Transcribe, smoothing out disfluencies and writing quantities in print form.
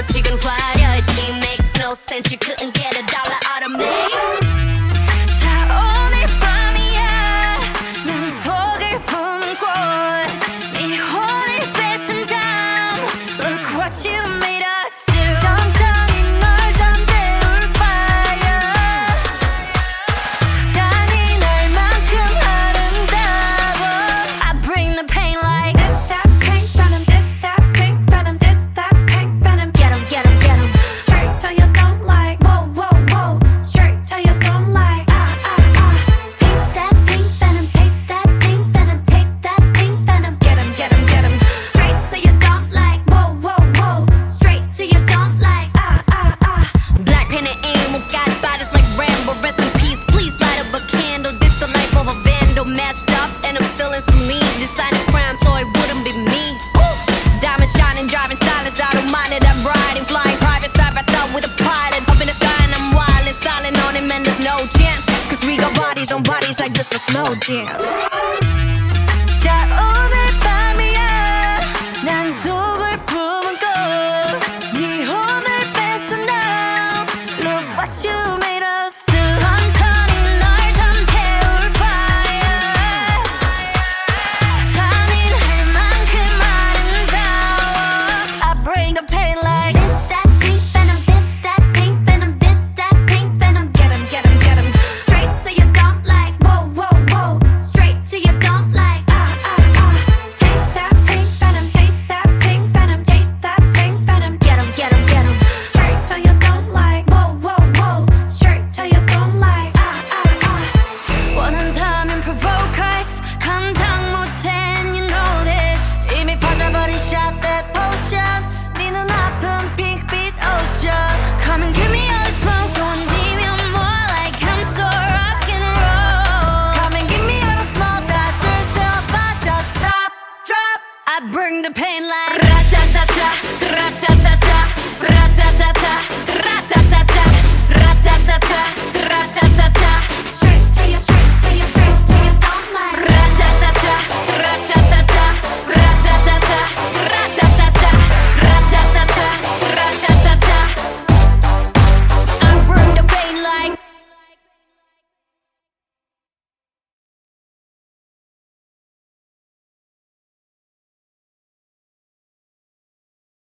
지금 화려했지. Makes no sense. You couldn't get a dollar out of me. 자 오늘 밤이야 난 독을 품은 꽃네 혼을 뺏은 다음 Look what you made us do. 천천히 널 잠재울 fire. 잔인할만큼 아름다워. I bring the pain like this that pink venom, this that pink venom, this that pink venom. Get 'em, get 'em, get 'em. Straight till you don't like. Whoa, whoa, whoa. Straight till you don't like. Taste that pink venom, taste that pink venom, taste that pink venom. Get 'em, get 'em, get 'em. Straight till you don't like. Whoa, whoa, whoa. Straight till you don't like. Black pen and ink, got bodies like Rambo. Rest in peace, please light up a candle. This the life of a vandal, messed up, and I'm still in saline. Deciding crime, so it wouldn't be me. Diamond shining, driving silence, I don't mind it. I'm riding, flying private side by side with a pilot. Up in the sky and I'm wild and silent on him, and there's no chance. Cause we got bodies on bodies like this a slow dance.